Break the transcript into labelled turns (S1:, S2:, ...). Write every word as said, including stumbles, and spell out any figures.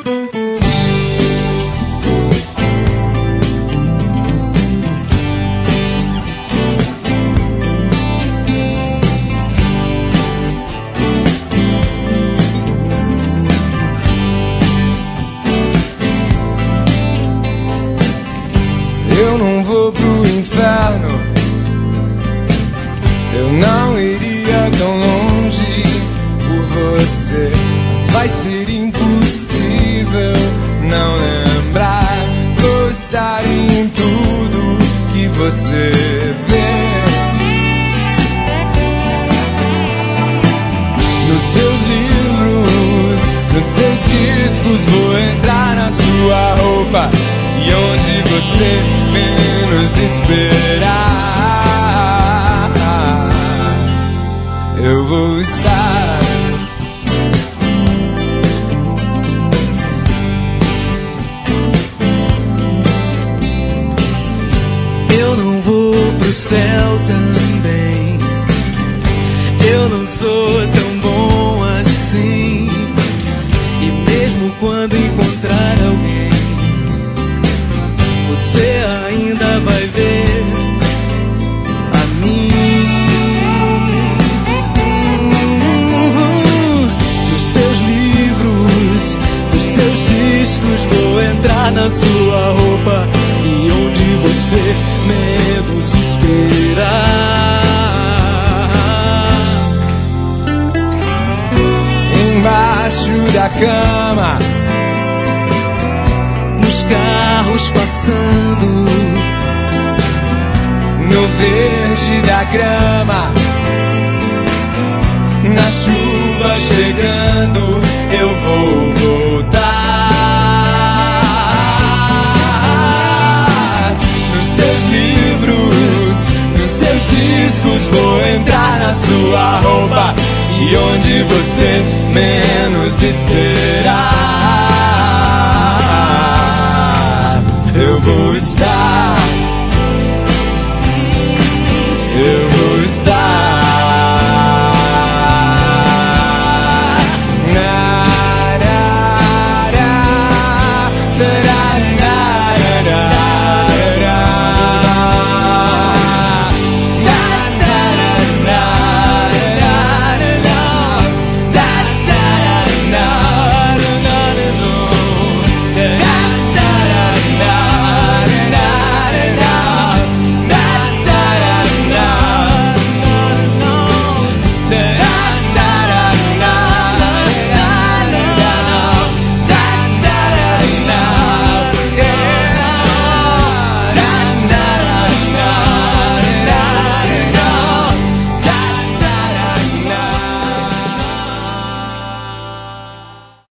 S1: Eu não vou pro inferno, eu não iria tão longe por você, mas vai ser impossível não lembrar, gostar em tudo que você vê. Nos seus livros, nos seus discos, vou entrar na sua roupa e onde você menos esperar, eu vou estar.
S2: Eu não vou pro céu também, eu não sou tão bom assim, e mesmo quando encontrar alguém, você ainda vai ver a mim. Nos seus livros, nos seus discos, vou entrar na sua roupa e onde você menos esperar.
S1: Embaixo da cama,
S2: nos carros passando,
S1: no verde da grama, na chuva chegando, eu vou voltar. Nos seus livros, nos seus discos, vou entrar na sua roupa e onde você menos esperar, eu vou estar.